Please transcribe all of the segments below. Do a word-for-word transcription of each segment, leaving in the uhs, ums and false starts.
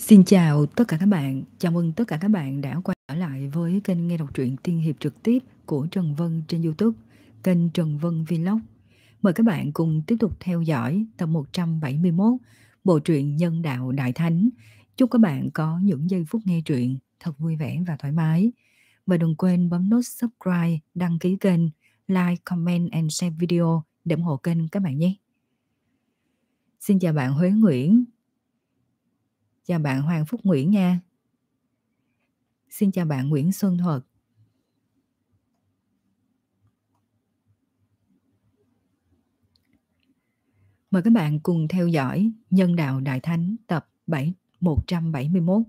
Xin chào tất cả các bạn, chào mừng tất cả các bạn đã quay trở lại với kênh nghe đọc truyện tiên hiệp trực tiếp của Trần Vân trên YouTube, kênh Trần Vân Vlog. Mời các bạn cùng tiếp tục theo dõi tập một trăm bảy mươi mốt bộ truyện Nhân Đạo Đại Thánh. Chúc các bạn có những giây phút nghe truyện thật vui vẻ và thoải mái. Và đừng quên bấm nút subscribe, đăng ký kênh, like, comment and share video để ủng hộ kênh các bạn nhé. Xin chào bạn Huế Nguyễn. Chào bạn Hoàng Phúc Nguyễn nha. Xin chào bạn Nguyễn Xuân Thuật. Mời các bạn cùng theo dõi Nhân Đạo Đại Thánh tập một trăm bảy mươi mốt.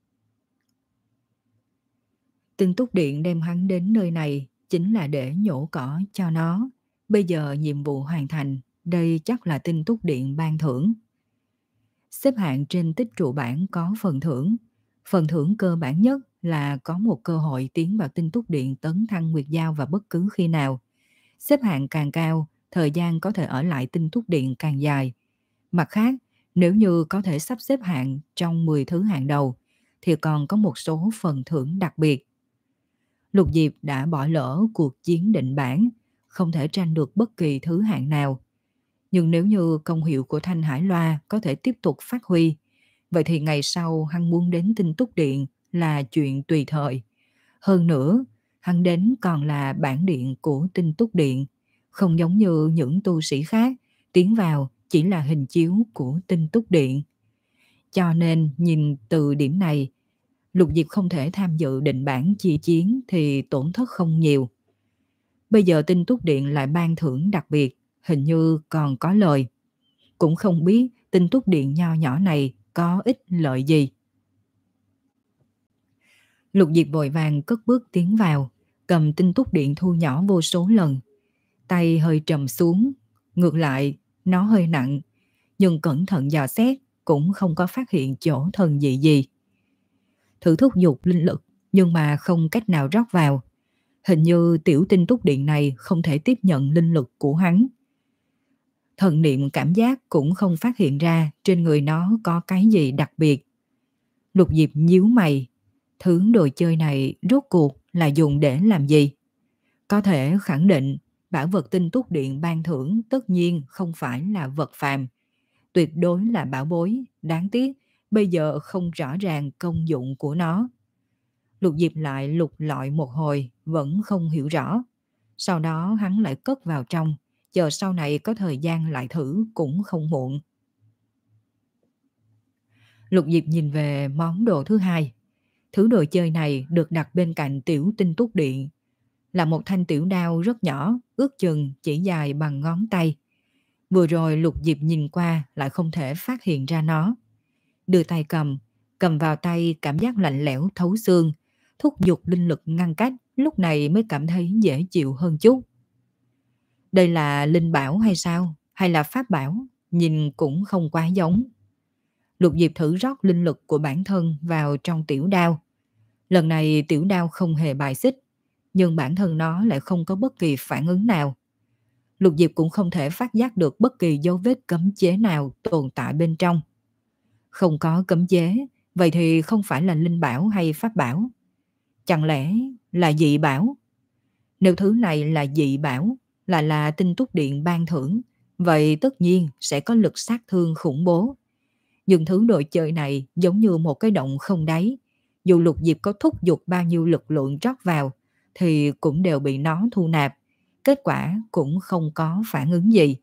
Tinh Túc Điện đem hắn đến nơi này chính là để nhổ cỏ cho nó. Bây giờ nhiệm vụ hoàn thành, đây chắc là Tinh Túc Điện ban thưởng. Xếp hạng trên tích trụ bảng có phần thưởng. Phần thưởng cơ bản nhất là có một cơ hội tiến vào Tinh Túc Điện tấn thăng nguyệt giao vào bất cứ khi nào. Xếp hạng càng cao, thời gian có thể ở lại Tinh Túc Điện càng dài. Mặt khác, nếu như có thể sắp xếp hạng trong mười thứ hạng đầu, thì còn có một số phần thưởng đặc biệt. Lục Diệp đã bỏ lỡ cuộc chiến định bảng, không thể tranh được bất kỳ thứ hạng nào. Nhưng nếu như công hiệu của Thanh Hải Loa có thể tiếp tục phát huy, vậy thì ngày sau hắn muốn đến Tinh Túc Điện là chuyện tùy thời. Hơn nữa, hắn đến còn là bản điện của Tinh Túc Điện, không giống như những tu sĩ khác, tiến vào chỉ là hình chiếu của Tinh Túc Điện. Cho nên nhìn từ điểm này, Lục Diệp không thể tham dự định bảng chi chiến thì tổn thất không nhiều. Bây giờ Tinh Túc Điện lại ban thưởng đặc biệt, hình như còn có lời. Cũng không biết Tinh Túc Điện nho nhỏ này có ích lợi gì. Lục Diệp vội vàng cất bước tiến vào, cầm Tinh Túc Điện thu nhỏ vô số lần. Tay hơi trầm xuống, ngược lại nó hơi nặng, nhưng cẩn thận dò xét cũng không có phát hiện chỗ thần dị gì. Thử thúc giục linh lực nhưng mà không cách nào rót vào. Hình như tiểu Tinh Túc Điện này không thể tiếp nhận linh lực của hắn. Thần niệm cảm giác cũng không phát hiện ra trên người nó có cái gì đặc biệt. Lục Diệp nhíu mày, thứ đồ chơi này rốt cuộc là dùng để làm gì? Có thể khẳng định bảo vật Tinh Túc Điện ban thưởng tất nhiên không phải là vật phàm, tuyệt đối là bảo bối, đáng tiếc bây giờ không rõ ràng công dụng của nó. Lục Diệp lại lục lọi một hồi vẫn không hiểu rõ. Sau đó hắn lại cất vào trong, chờ sau này có thời gian lại thử cũng không muộn. Lục Diệp nhìn về món đồ thứ hai. Thứ đồ chơi này được đặt bên cạnh tiểu Tinh Túc Điện, là một thanh tiểu đao rất nhỏ, ước chừng chỉ dài bằng ngón tay. Vừa rồi Lục Diệp nhìn qua lại không thể phát hiện ra nó. Đưa tay cầm, cầm vào tay cảm giác lạnh lẽo thấu xương, thúc giục linh lực ngăn cách, lúc này mới cảm thấy dễ chịu hơn chút. Đây là linh bảo hay sao? Hay là pháp bảo? Nhìn cũng không quá giống. Lục Diệp thử rót linh lực của bản thân vào trong tiểu đao. Lần này tiểu đao không hề bài xích, nhưng bản thân nó lại không có bất kỳ phản ứng nào. Lục Diệp cũng không thể phát giác được bất kỳ dấu vết cấm chế nào tồn tại bên trong. Không có cấm chế, vậy thì không phải là linh bảo hay pháp bảo. Chẳng lẽ là dị bảo? Nếu thứ này là dị bảo, là là Tinh Túc Điện ban thưởng, vậy tất nhiên sẽ có lực sát thương khủng bố. Nhưng thứ đồ chơi này giống như một cái động không đáy. Dù Lục Diệp có thúc giục bao nhiêu lực lượng rót vào, thì cũng đều bị nó thu nạp. Kết quả cũng không có phản ứng gì.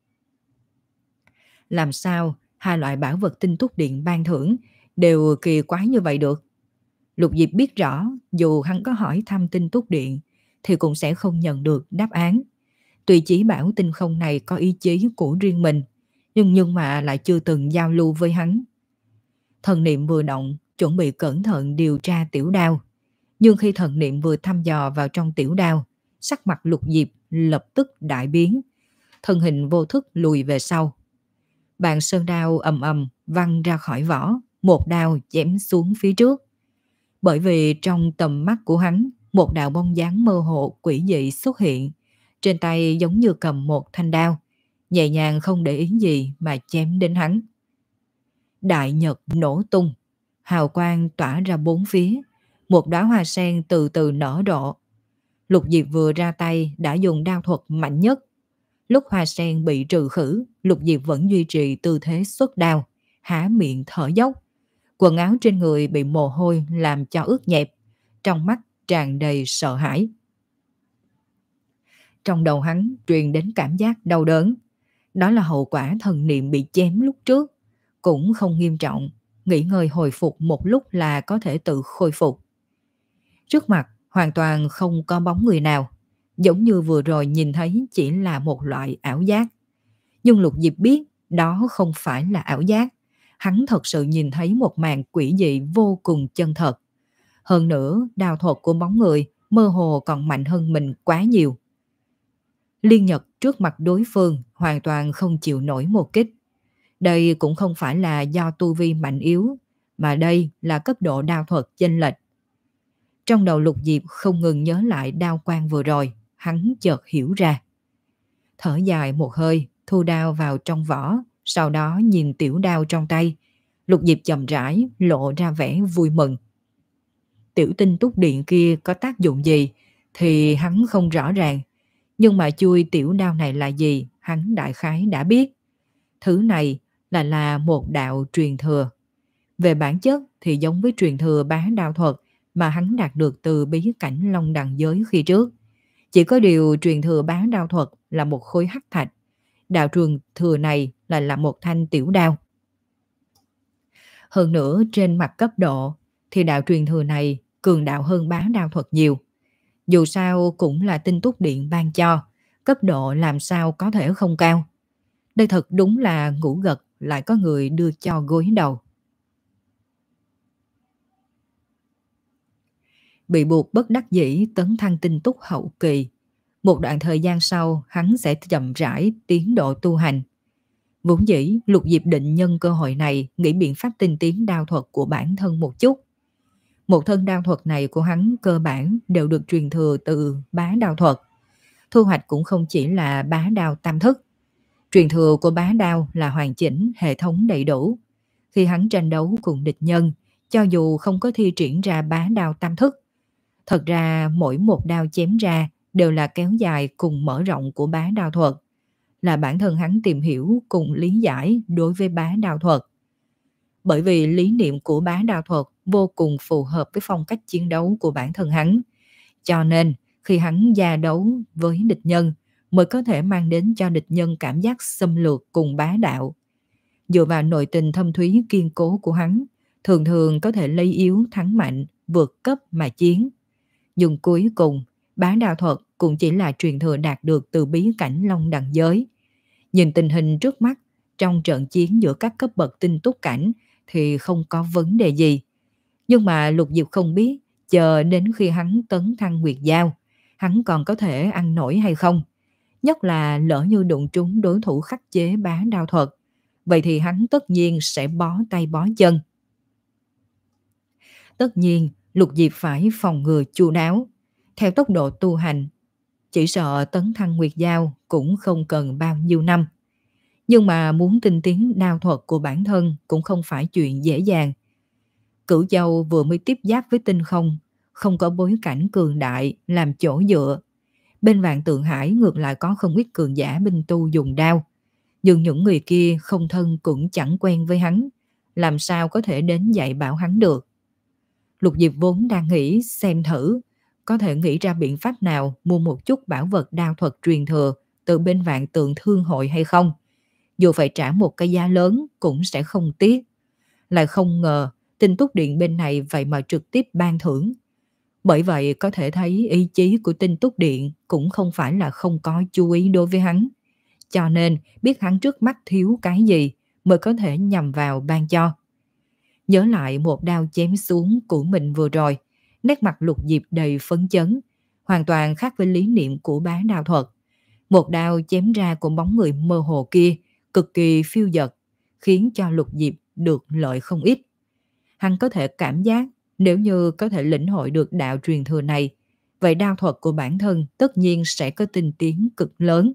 Làm sao hai loại bảo vật Tinh Túc Điện ban thưởng đều kỳ quái như vậy được? Lục Diệp biết rõ dù hắn có hỏi thăm Tinh Túc Điện thì cũng sẽ không nhận được đáp án. Tuy chỉ bảo tinh không này có ý chí của riêng mình, nhưng nhưng mà lại chưa từng giao lưu với hắn. Thần niệm vừa động, chuẩn bị cẩn thận điều tra tiểu đao. Nhưng khi thần niệm vừa thăm dò vào trong tiểu đao, sắc mặt Lục Diệp lập tức đại biến. Thân hình vô thức lùi về sau. Bàn sơn đao ầm ầm văng ra khỏi vỏ, một đao chém xuống phía trước. Bởi vì trong tầm mắt của hắn, một đạo bóng dáng mơ hồ quỷ dị xuất hiện. Trên tay giống như cầm một thanh đao, nhẹ nhàng không để ý gì mà chém đến hắn. Đại nhật nổ tung, hào quang tỏa ra bốn phía, một đóa hoa sen từ từ nở rộ. Lục Diệp vừa ra tay đã dùng đao thuật mạnh nhất. Lúc hoa sen bị trừ khử, Lục Diệp vẫn duy trì tư thế xuất đao, há miệng thở dốc. Quần áo trên người bị mồ hôi làm cho ướt nhẹp, trong mắt tràn đầy sợ hãi. Trong đầu hắn truyền đến cảm giác đau đớn. Đó là hậu quả thần niệm bị chém lúc trước. Cũng không nghiêm trọng, nghỉ ngơi hồi phục một lúc là có thể tự khôi phục. Trước mặt hoàn toàn không có bóng người nào, giống như vừa rồi nhìn thấy chỉ là một loại ảo giác. Nhưng Lục Diệp biết đó không phải là ảo giác. Hắn thật sự nhìn thấy một màn quỷ dị vô cùng chân thật. Hơn nữa, đao thuật của bóng người mơ hồ còn mạnh hơn mình quá nhiều. Liên Nhật trước mặt đối phương hoàn toàn không chịu nổi một kích. Đây cũng không phải là do tu vi mạnh yếu, mà đây là cấp độ đao thuật chênh lệch. Trong đầu Lục Diệp không ngừng nhớ lại đao quang vừa rồi, hắn chợt hiểu ra. Thở dài một hơi, thu đao vào trong vỏ, sau đó nhìn tiểu đao trong tay. Lục Diệp chậm rãi lộ ra vẻ vui mừng. Tiểu tinh túc điện kia có tác dụng gì thì hắn không rõ ràng, nhưng mà chui tiểu đao này là gì hắn đại khái đã biết. Thứ này là là một đạo truyền thừa. Về bản chất thì giống với truyền thừa bá đao thuật mà hắn đạt được từ bí cảnh Long Đằng giới khi trước. Chỉ có điều truyền thừa bá đao thuật là một khối hắc thạch, đạo truyền thừa này là là một thanh tiểu đao. Hơn nữa trên mặt cấp độ thì đạo truyền thừa này cường đạo hơn bá đao thuật nhiều. Dù sao cũng là tinh túc điện ban cho, cấp độ làm sao có thể không cao. Đây thật đúng là ngủ gật lại có người đưa cho gối đầu. Bị buộc bất đắc dĩ tấn thăng tinh túc hậu kỳ. Một đoạn thời gian sau hắn sẽ chậm rãi tiến độ tu hành. Vốn dĩ Lục Diệp định nhân cơ hội này nghĩ biện pháp tinh tiến đao thuật của bản thân một chút. Một thân đao thuật này của hắn cơ bản đều được truyền thừa từ bá đao thuật. Thu hoạch cũng không chỉ là bá đao tam thức. Truyền thừa của bá đao là hoàn chỉnh, hệ thống đầy đủ. Khi hắn tranh đấu cùng địch nhân, cho dù không có thi triển ra bá đao tam thức, thật ra mỗi một đao chém ra đều là kéo dài cùng mở rộng của bá đao thuật, là bản thân hắn tìm hiểu cùng lý giải đối với bá đao thuật. Bởi vì lý niệm của bá đao thuật vô cùng phù hợp với phong cách chiến đấu của bản thân hắn, cho nên khi hắn gia đấu với địch nhân mới có thể mang đến cho địch nhân cảm giác xâm lược cùng bá đạo. Dựa vào nội tình thâm thúy kiên cố của hắn, thường thường có thể lấy yếu thắng mạnh, vượt cấp mà chiến. Nhưng cuối cùng, bá đao thuật cũng chỉ là truyền thừa đạt được từ bí cảnh Long Đằng giới. Nhìn tình hình trước mắt, trong trận chiến giữa các cấp bậc tinh túc cảnh thì không có vấn đề gì. Nhưng mà Lục Diệp không biết, chờ đến khi hắn tấn thăng Nguyệt Giao, hắn còn có thể ăn nổi hay không. Nhất là lỡ như đụng trúng đối thủ khắc chế bá đao thuật, vậy thì hắn tất nhiên sẽ bó tay bó chân. Tất nhiên, Lục Diệp phải phòng ngừa chu đáo. Theo tốc độ tu hành, chỉ sợ tấn thăng Nguyệt Giao cũng không cần bao nhiêu năm. Nhưng mà muốn tinh tiến đao thuật của bản thân cũng không phải chuyện dễ dàng. Cửu Châu vừa mới tiếp giáp với tinh không, không có bối cảnh cường đại làm chỗ dựa. Bên Vạn Tượng Hải ngược lại có không ít cường giả binh tu dùng đao. Nhưng những người kia không thân cũng chẳng quen với hắn, làm sao có thể đến dạy bảo hắn được. Lục Diệp vốn đang nghĩ xem thử, có thể nghĩ ra biện pháp nào mua một chút bảo vật đao thuật truyền thừa từ bên Vạn Tượng Thương hội hay không. Dù phải trả một cái giá lớn cũng sẽ không tiếc. Lại không ngờ Tinh Túc Điện bên này vậy mà trực tiếp ban thưởng. Bởi vậy có thể thấy ý chí của Tinh Túc Điện cũng không phải là không có chú ý đối với hắn. Cho nên biết hắn trước mắt thiếu cái gì mới có thể nhằm vào ban cho. Nhớ lại một đao chém xuống của mình vừa rồi, nét mặt Lục Diệp đầy phấn chấn, hoàn toàn khác với lý niệm của bá đao thuật. Một đao chém ra của bóng người mơ hồ kia cực kỳ phiêu dật, khiến cho Lục Diệp được lợi không ít. Hắn có thể cảm giác nếu như có thể lĩnh hội được đạo truyền thừa này, vậy đao thuật của bản thân tất nhiên sẽ có tinh tiến cực lớn.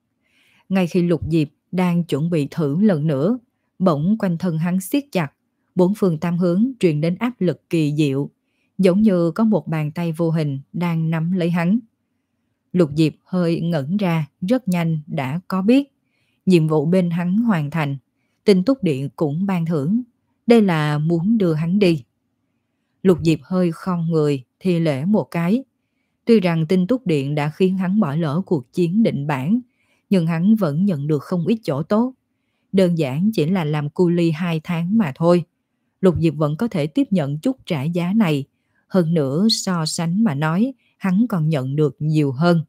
Ngay khi Lục Diệp đang chuẩn bị thử lần nữa, bỗng quanh thân hắn siết chặt, Bốn phương tám hướng truyền đến áp lực kỳ diệu, giống như có một bàn tay vô hình đang nắm lấy hắn. Lục Diệp hơi ngẩn ra, rất nhanh đã có biết. Nhiệm vụ bên hắn hoàn thành, Tinh Túc Điện cũng ban thưởng. Đây là muốn đưa hắn đi. Lục Diệp hơi khom người, thi lễ một cái. Tuy rằng Tinh Túc Điện đã khiến hắn bỏ lỡ cuộc chiến định bản, nhưng hắn vẫn nhận được không ít chỗ tốt. Đơn giản chỉ là làm cu ly hai tháng mà thôi. Lục Diệp vẫn có thể tiếp nhận chút trả giá này. Hơn nữa so sánh mà nói, hắn còn nhận được nhiều hơn.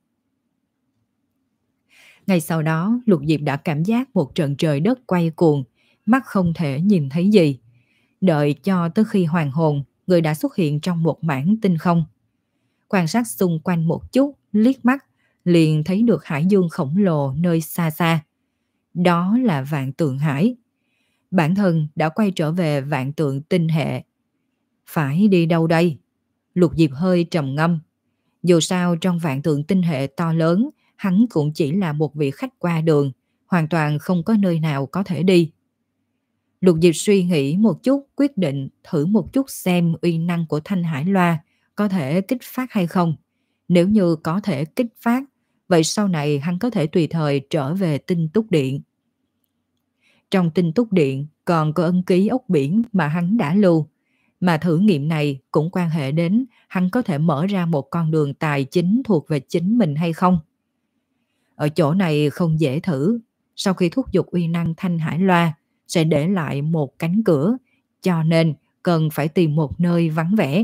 Ngay sau đó, Lục Diệp đã cảm giác một trận trời đất quay cuồng, mắt không thể nhìn thấy gì. Đợi cho tới khi hoàn hồn, người đã xuất hiện trong một mảng tinh không. Quan sát xung quanh một chút, liếc mắt, liền thấy được hải dương khổng lồ nơi xa xa. Đó là Vạn Tượng Hải. Bản thân đã quay trở về Vạn Tượng Tinh hệ. Phải đi đâu đây? Lục Diệp hơi trầm ngâm. Dù sao trong Vạn Tượng Tinh hệ to lớn, hắn cũng chỉ là một vị khách qua đường, hoàn toàn không có nơi nào có thể đi. Lục Diệp suy nghĩ một chút, quyết định thử một chút xem uy năng của Thanh Hải Loa có thể kích phát hay không. Nếu như có thể kích phát, vậy sau này hắn có thể tùy thời trở về Tinh Túc Điện. Trong Tinh Túc Điện còn có ấn ký ốc biển mà hắn đã lưu, mà thử nghiệm này cũng quan hệ đến hắn có thể mở ra một con đường tài chính thuộc về chính mình hay không. Ở chỗ này không dễ thử, sau khi thúc giục uy năng Thanh Hải Loa sẽ để lại một cánh cửa, cho nên cần phải tìm một nơi vắng vẻ.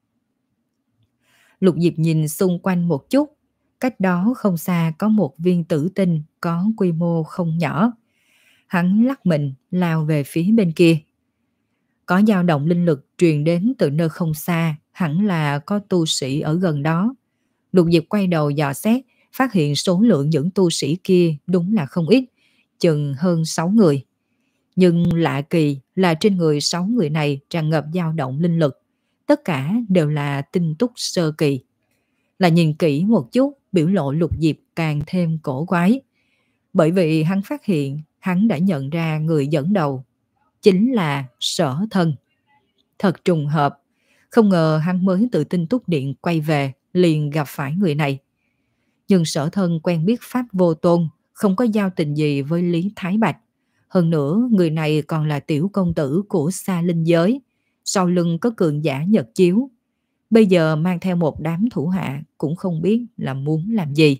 Lục Diệp nhìn xung quanh một chút, cách đó không xa có một viên tử tinh có quy mô không nhỏ. Hắn lắc mình lao về phía bên kia. Có dao động linh lực truyền đến từ nơi không xa, hẳn là có tu sĩ ở gần đó. Lục Diệp quay đầu dò xét, phát hiện số lượng những tu sĩ kia đúng là không ít, chừng hơn sáu người. Nhưng lạ kỳ là trên người sáu người này tràn ngập dao động linh lực, tất cả đều là tinh túc sơ kỳ. Là nhìn kỹ một chút, biểu lộ Lục Diệp càng thêm cổ quái. Bởi vì hắn phát hiện hắn đã nhận ra người dẫn đầu, chính là Sở Thân. Thật trùng hợp, không ngờ hắn mới từ Tinh Túc Điện quay về liền gặp phải người này. Nhưng Sở Thân quen biết Pháp Vô Tôn, không có giao tình gì với Lý Thái Bạch. Hơn nữa, người này còn là tiểu công tử của Sa Linh Giới, sau lưng có cường giả Nhật Chiếu. Bây giờ mang theo một đám thủ hạ cũng không biết là muốn làm gì.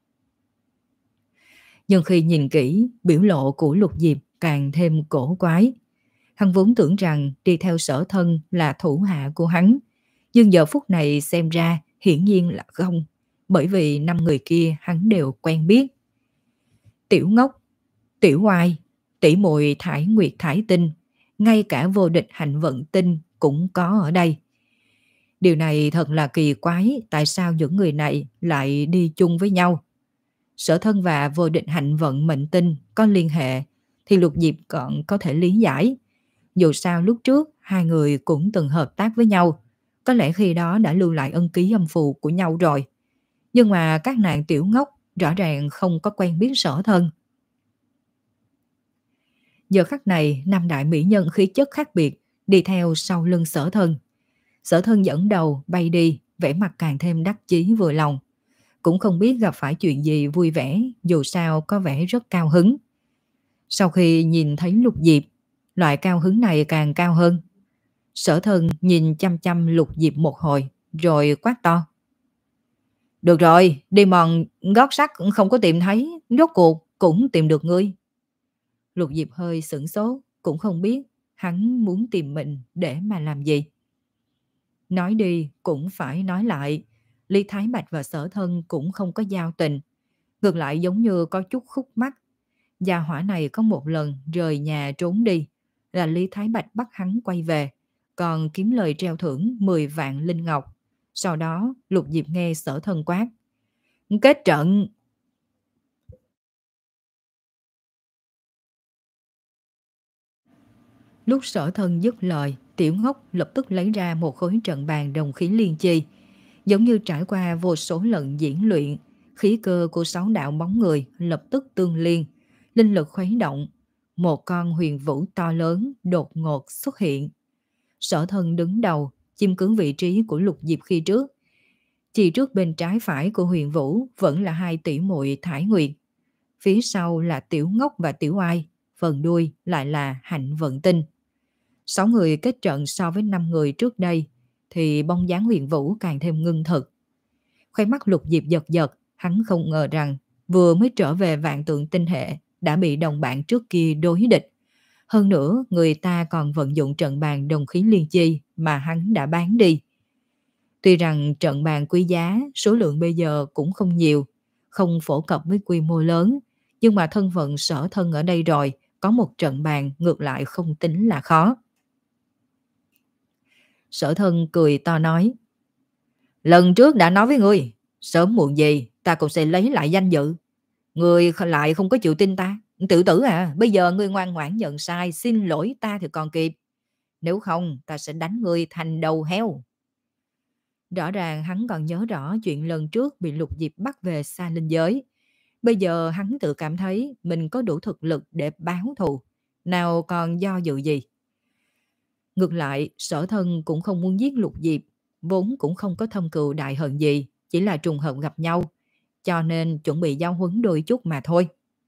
Nhưng khi nhìn kỹ, biểu lộ của Lục Diệp càng thêm cổ quái. Hắn vốn tưởng rằng đi theo Sở Thân là thủ hạ của hắn, nhưng giờ phút này xem ra hiển nhiên là không, bởi vì năm người kia hắn đều quen biết. Tiểu Ngốc, Tiểu Oai, tỷ muội Thải Nguyệt Thải Tinh, ngay cả vô địch Hạnh Vận Tinh cũng có ở đây. Điều này thật là kỳ quái, tại sao những người này lại đi chung với nhau? Sở Thân và vô địch Hạnh Vận Mệnh Tinh có liên hệ thì Lục Diệp còn có thể lý giải. Dù sao lúc trước hai người cũng từng hợp tác với nhau, có lẽ khi đó đã lưu lại ân ký âm phù của nhau rồi. Nhưng mà các nàng Tiểu Ngốc rõ ràng không có quen biết Sở Thân. Giờ khắc này, năm đại mỹ nhân khí chất khác biệt đi theo sau lưng Sở Thân. Sở Thân dẫn đầu bay đi, vẻ mặt càng thêm đắc chí vừa lòng. Cũng không biết gặp phải chuyện gì vui vẻ, dù sao có vẻ rất cao hứng. Sau khi nhìn thấy Lục Diệp, loại cao hứng này càng cao hơn. Sở Thân nhìn chăm chăm Lục Diệp một hồi, rồi quát to. Được rồi, đi mòn gót sắt cũng không có tìm thấy, rốt cuộc cũng tìm được ngươi. Lục Diệp hơi sửng sốt, cũng không biết hắn muốn tìm mình để mà làm gì. Nói đi cũng phải nói lại, Lý Thái Bạch và Sở Thân cũng không có giao tình, ngược lại giống như có chút khúc mắc. Gia hỏa này có một lần rời nhà trốn đi, là Lý Thái Bạch bắt hắn quay về, còn kiếm lời treo thưởng mười vạn linh ngọc. Sau đó Lục Diệp nghe Sở Thân quát. Kết trận! Lúc Sở Thân dứt lời, Tiểu Ngốc lập tức lấy ra một khối trận bàn đồng khí liên chi. Giống như trải qua vô số lần diễn luyện, khí cơ của sáu đạo bóng người lập tức tương liên, linh lực khuấy động. một con huyền vũ to lớn đột ngột xuất hiện. Sở Thân đứng đầu, chiếm cứ vị trí của Lục Diệp khi trước. Chỉ trước bên trái phải của huyền vũ vẫn là hai tỷ muội Thải Nguyệt. Phía sau là Tiểu Ngốc và Tiểu Ai, phần đuôi lại là Hạnh Vận Tinh. Sáu người kết trận so với năm người trước đây, thì bóng dáng huyền vũ càng thêm ngưng thực. Khóe mắt Lục Diệp giật giật, hắn không ngờ rằng vừa mới trở về vạn tượng tinh hệ đã bị đồng bạn trước kia đối địch. Hơn nữa, người ta còn vận dụng trận bàn đồng khí liên chi mà hắn đã bán đi. Tuy rằng trận bàn quý giá, số lượng bây giờ cũng không nhiều, không phổ cập với quy mô lớn, nhưng mà thân phận Sở Thân ở đây rồi, có một trận bàn ngược lại không tính là khó. Sở Thân cười to nói, lần trước đã nói với ngươi, sớm muộn gì ta cũng sẽ lấy lại danh dự. Ngươi lại không có chịu tin ta, tự tử à, bây giờ ngươi ngoan ngoãn nhận sai, xin lỗi ta thì còn kịp. Nếu không ta sẽ đánh ngươi thành đầu heo. Rõ ràng hắn còn nhớ rõ chuyện lần trước bị Lục Diệp bắt về xa linh giới. Bây giờ hắn tự cảm thấy mình có đủ thực lực để báo thù, nào còn do dự gì. Ngược lại, Sở Thân cũng không muốn giết Lục Diệp, vốn cũng không có thâm cừu đại hận gì, chỉ là trùng hợp gặp nhau, cho nên chuẩn bị giao huấn đôi chút mà thôi.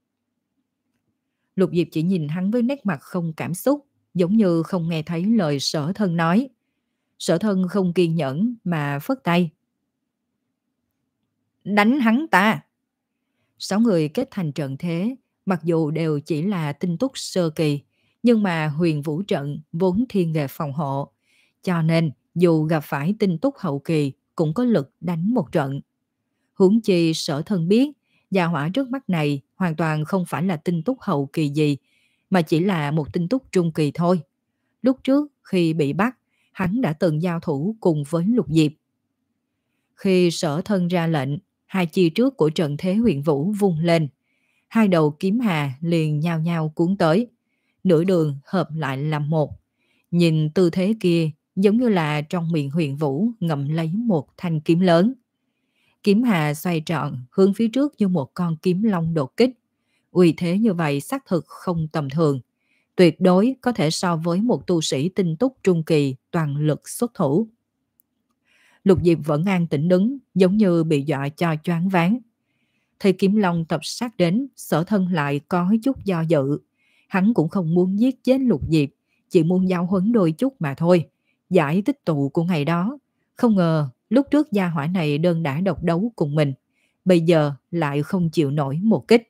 Lục Diệp chỉ nhìn hắn với nét mặt không cảm xúc, giống như không nghe thấy lời Sở Thân nói. Sở Thân không kiên nhẫn mà phất tay. Đánh hắn ta! Sáu người kết thành trận thế, mặc dù đều chỉ là tinh túc sơ kỳ, nhưng mà huyền vũ trận vốn thiên về phòng hộ, cho nên dù gặp phải tinh túc hậu kỳ cũng có lực đánh một trận. Huống chi Sở Thân biết, gia hỏa trước mắt này hoàn toàn không phải là tinh túc hậu kỳ gì, mà chỉ là một tinh túc trung kỳ thôi. Lúc trước khi bị bắt, hắn đã từng giao thủ cùng với Lục Diệp. Khi Sở Thân ra lệnh, hai chi trước của trận thế huyền vũ vung lên. Hai đầu kiếm hà liền nhao nhao cuốn tới. Nửa đường hợp lại làm một. Nhìn tư thế kia giống như là trong miệng huyền vũ ngậm lấy một thanh kiếm lớn. Kiếm hà xoay trọn hướng phía trước như một con kiếm long đột kích. Uy thế như vậy xác thực không tầm thường. Tuyệt đối có thể so với một tu sĩ tinh túc trung kỳ toàn lực xuất thủ. Lục Diệp vẫn an tĩnh đứng, giống như bị dọa cho choáng váng. Thấy kiếm long tập sát đến, Sở Thân lại có chút do dự. Hắn cũng không muốn giết chết Lục Diệp, chỉ muốn giao huấn đôi chút mà thôi. Giải tích tụ của ngày đó. Không ngờ, lúc trước gia hỏa này đơn đã độc đấu cùng mình. Bây giờ lại không chịu nổi một kích.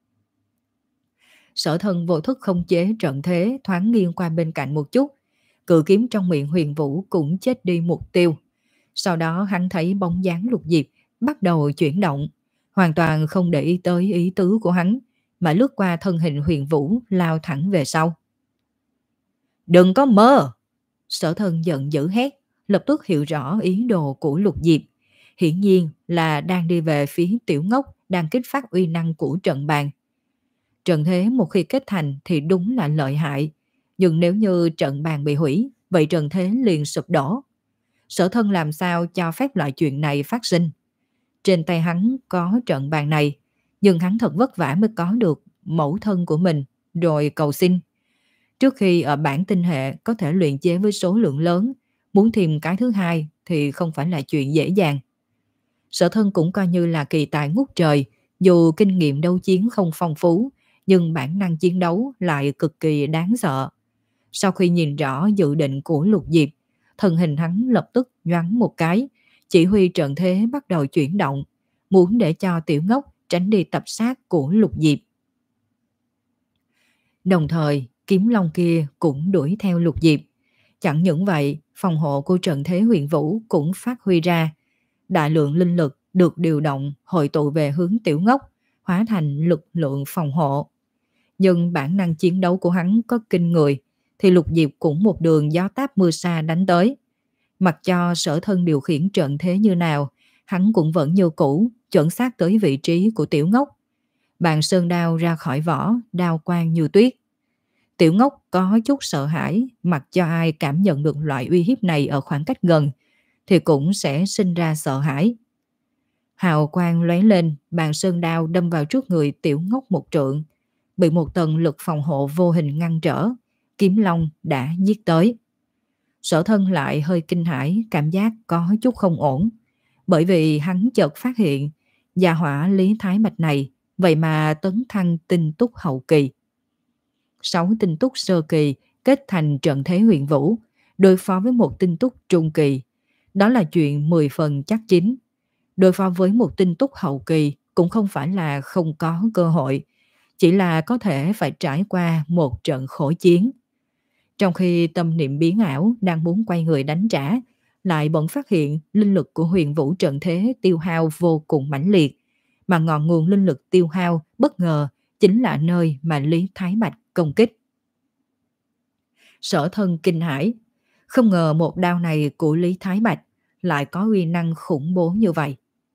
Sở Thân vô thức không chế trận thế thoáng nghiêng qua bên cạnh một chút. Cự kiếm trong miệng huyền vũ cũng chết đi mục tiêu. Sau đó hắn thấy bóng dáng Lục Diệp bắt đầu chuyển động, hoàn toàn không để ý tới ý tứ của hắn, mà lướt qua thân hình huyền vũ lao thẳng về sau. Đừng có mơ! Sở Thân giận dữ hét, lập tức hiểu rõ ý đồ của Lục Diệp. Hiển nhiên là đang đi về phía Tiểu Ngốc đang kích phát uy năng của trận bàn. Trận thế một khi kết thành thì đúng là lợi hại, nhưng nếu như trận bàn bị hủy, vậy trận thế liền sụp đổ. Sở Thân làm sao cho phép loại chuyện này phát sinh. Trên tay hắn có trận bàn này, nhưng hắn thật vất vả mới có được mẫu thân của mình, rồi cầu xin. Trước khi ở bản tinh hệ có thể luyện chế với số lượng lớn, muốn tìm cái thứ hai thì không phải là chuyện dễ dàng. Sở Thân cũng coi như là kỳ tài ngút trời, dù kinh nghiệm đấu chiến không phong phú, nhưng bản năng chiến đấu lại cực kỳ đáng sợ. Sau khi nhìn rõ dự định của Lục Diệp, thân hình hắn lập tức nhoáng một cái, chỉ huy trận thế bắt đầu chuyển động, muốn để cho Tiểu Ngốc tránh đi tập sát của Lục Diệp. Đồng thời, kiếm long kia cũng đuổi theo Lục Diệp. Chẳng những vậy, phòng hộ của trận thế huyền vũ cũng phát huy ra. Đại lượng linh lực được điều động hội tụ về hướng Tiểu Ngốc, hóa thành lực lượng phòng hộ. Nhưng bản năng chiến đấu của hắn có kinh người, thì Lục Diệp cũng một đường gió táp mưa sa đánh tới. Mặc cho Sở Thân điều khiển trận thế như nào, hắn cũng vẫn như cũ, chuẩn xác tới vị trí của Tiểu Ngốc. Bàn sơn đao ra khỏi vỏ, đao quang như tuyết. Tiểu Ngốc có chút sợ hãi, mặc cho ai cảm nhận được loại uy hiếp này ở khoảng cách gần, thì cũng sẽ sinh ra sợ hãi. Hào quang lóe lên, bàn sơn đao đâm vào trước người Tiểu Ngốc một trượng. bị một tầng lực phòng hộ vô hình ngăn trở, kiếm long đã giết tới. Sở Thân lại hơi kinh hãi, cảm giác có chút không ổn, bởi vì hắn chợt phát hiện gia hỏa Lý Thái Bạch này vậy mà tấn thăng tinh túc hậu kỳ. Sáu tinh túc sơ kỳ kết thành trận thế huyền vũ, đối phó với một tinh túc trung kỳ, đó là chuyện mười phần chắc chín. Đối phó với một tinh túc hậu kỳ cũng không phải là không có cơ hội, chỉ là có thể phải trải qua một trận khổ chiến. Trong khi tâm niệm biến ảo đang muốn quay người đánh trả, lại bỗng phát hiện linh lực của huyền vũ trận thế tiêu hao vô cùng mãnh liệt, mà ngọn nguồn linh lực tiêu hao bất ngờ chính là nơi mà Lý Thái Bạch công kích. Sở Thân kinh hãi, không ngờ một đao này của Lý Thái Bạch lại có uy năng khủng bố như vậy.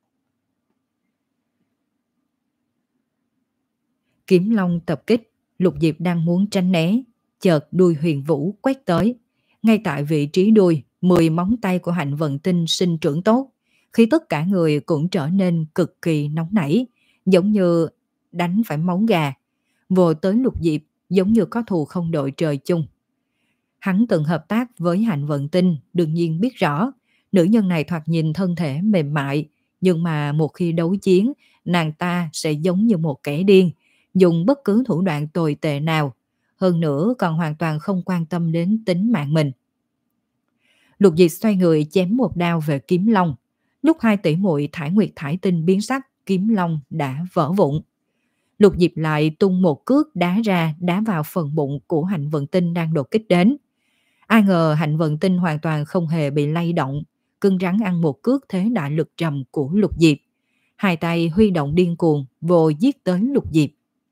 Kiếm long tập kích, Lục Diệp đang muốn tránh né, chợt đuôi huyền vũ quét tới. Ngay tại vị trí đuôi, mười móng tay của Hạnh Vận Tinh sinh trưởng tốt, khi tất cả người cũng trở nên cực kỳ nóng nảy, giống như đánh phải máu gà. Vô tới Lục Diệp giống như có thù không đội trời chung. Hắn từng hợp tác với Hạnh Vận Tinh, đương nhiên biết rõ, nữ nhân này thoạt nhìn thân thể mềm mại, nhưng mà một khi đấu chiến, nàng ta sẽ giống như một kẻ điên, dùng bất cứ thủ đoạn tồi tệ nào, hơn nữa còn hoàn toàn không quan tâm đến tính mạng mình. Lục Diệp xoay người chém một đao về kiếm long. Lúc hai tỷ muội Thải Nguyệt Thải Tinh biến sắc, kiếm long đã vỡ vụn. Lục Diệp lại tung một cước đá ra, đá vào phần bụng của Hạnh Vận Tinh đang đột kích đến. Ai ngờ Hạnh Vận Tinh hoàn toàn không hề bị lay động, cứng rắn ăn một cước thế đại lực trầm của Lục Diệp. Hai tay huy động điên cuồng, vô giết tới Lục Diệp.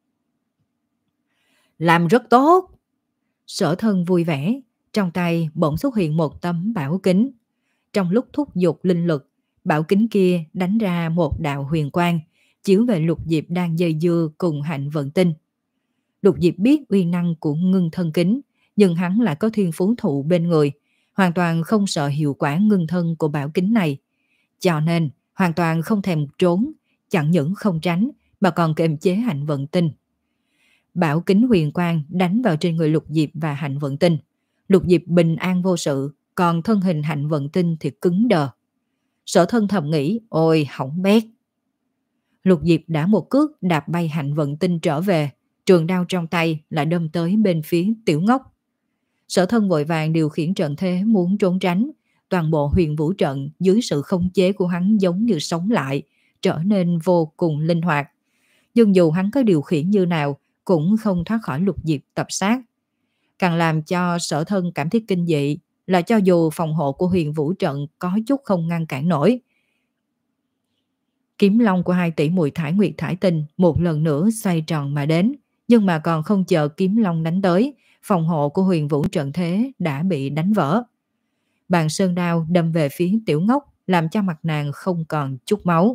Làm rất tốt! Sở Thân vui vẻ, trong tay bỗng xuất hiện một tấm bảo kính. Trong lúc thúc giục linh lực, bảo kính kia đánh ra một đạo huyền quang, chiếu về Lục Diệp đang dây dưa cùng Hạnh Vận Tinh. Lục Diệp biết uy năng của ngưng thân kính, nhưng hắn lại có thiên phú thụ bên người, hoàn toàn không sợ hiệu quả ngưng thân của bảo kính này. Cho nên, hoàn toàn không thèm trốn, chẳng những không tránh, mà còn kiềm chế Hạnh Vận Tinh. Bảo kính huyền quang đánh vào trên người Lục Diệp và Hạnh Vận Tinh. Lục Diệp bình an vô sự, còn thân hình Hạnh Vận Tinh thì cứng đờ. Sở Thân thầm nghĩ, ôi hỏng bét. Lục Diệp đã một cước đạp bay Hạnh Vận Tinh trở về, trường đao trong tay lại đâm tới bên phía Tiểu Ngốc. Sở Thân vội vàng điều khiển trận thế muốn trốn tránh, toàn bộ huyền vũ trận dưới sự khống chế của hắn giống như sống lại, trở nên vô cùng linh hoạt. Nhưng dù hắn có điều khiển như nào, cũng không thoát khỏi Lục Diệp tập sát. Càng làm cho Sở Thân cảm thấy kinh dị là cho dù phòng hộ của huyền vũ trận có chút không ngăn cản nổi. Kiếm long của hai tỷ muội Thải Nguyệt Thải Tinh một lần nữa xoay tròn mà đến, nhưng mà còn không chờ kiếm long đánh tới, phòng hộ của huyền vũ trận thế đã bị đánh vỡ. Bàn sơn đao đâm về phía Tiểu Ngốc, làm cho mặt nàng không còn chút máu.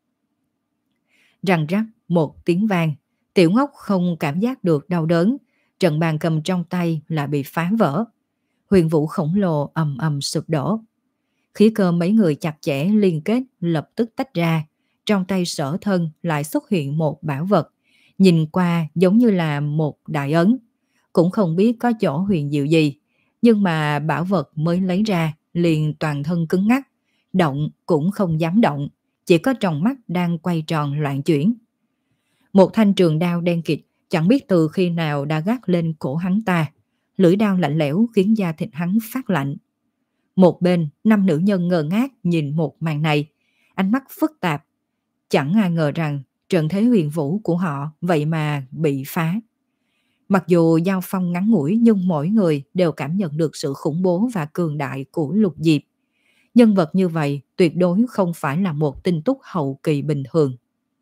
Răng rắc một tiếng vang, Tiểu Ngốc không cảm giác được đau đớn, trận bàn cầm trong tay lại bị phá vỡ. Huyền vũ khổng lồ ầm ầm sụp đổ. Khí cơ mấy người chặt chẽ liên kết lập tức tách ra, trong tay Sở Thân lại xuất hiện một bảo vật, nhìn qua giống như là một đại ấn, cũng không biết có chỗ huyền diệu gì, nhưng mà bảo vật mới lấy ra liền toàn thân cứng ngắc, động cũng không dám động, chỉ có tròng mắt đang quay tròn loạn chuyển. Một thanh trường đao đen kịt chẳng biết từ khi nào đã gác lên cổ hắn ta, lưỡi đao lạnh lẽo khiến da thịt hắn phát lạnh. Một bên, năm nữ nhân ngơ ngác nhìn một màn này, ánh mắt phức tạp. Chẳng ai ngờ rằng trận thế huyền vũ của họ vậy mà bị phá. Mặc dù giao phong ngắn ngủi nhưng mỗi người đều cảm nhận được sự khủng bố và cường đại của Lục Diệp. Nhân vật như vậy tuyệt đối không phải là một tinh túc hậu kỳ bình thường.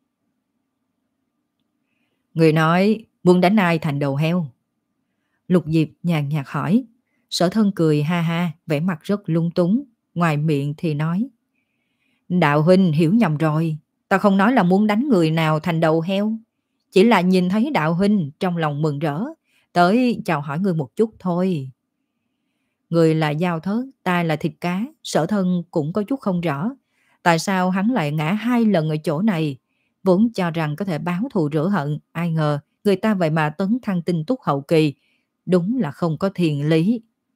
Người nói muốn đánh ai thành đầu heo? Lục Diệp nhàn nhạt hỏi. Sở Thân cười ha ha, vẻ mặt rất lung túng, ngoài miệng thì nói: Đạo huynh hiểu nhầm rồi, ta không nói là muốn đánh người nào thành đầu heo, chỉ là nhìn thấy đạo huynh trong lòng mừng rỡ, tới chào hỏi người một chút thôi. Người là dao thớt, ta là thịt cá, Sở Thân cũng có chút không rõ, tại sao hắn lại ngã hai lần ở chỗ này, vốn cho rằng có thể báo thù rửa hận, ai ngờ người ta vậy mà tấn thăng tinh túc hậu kỳ, đúng là không có thiên lý.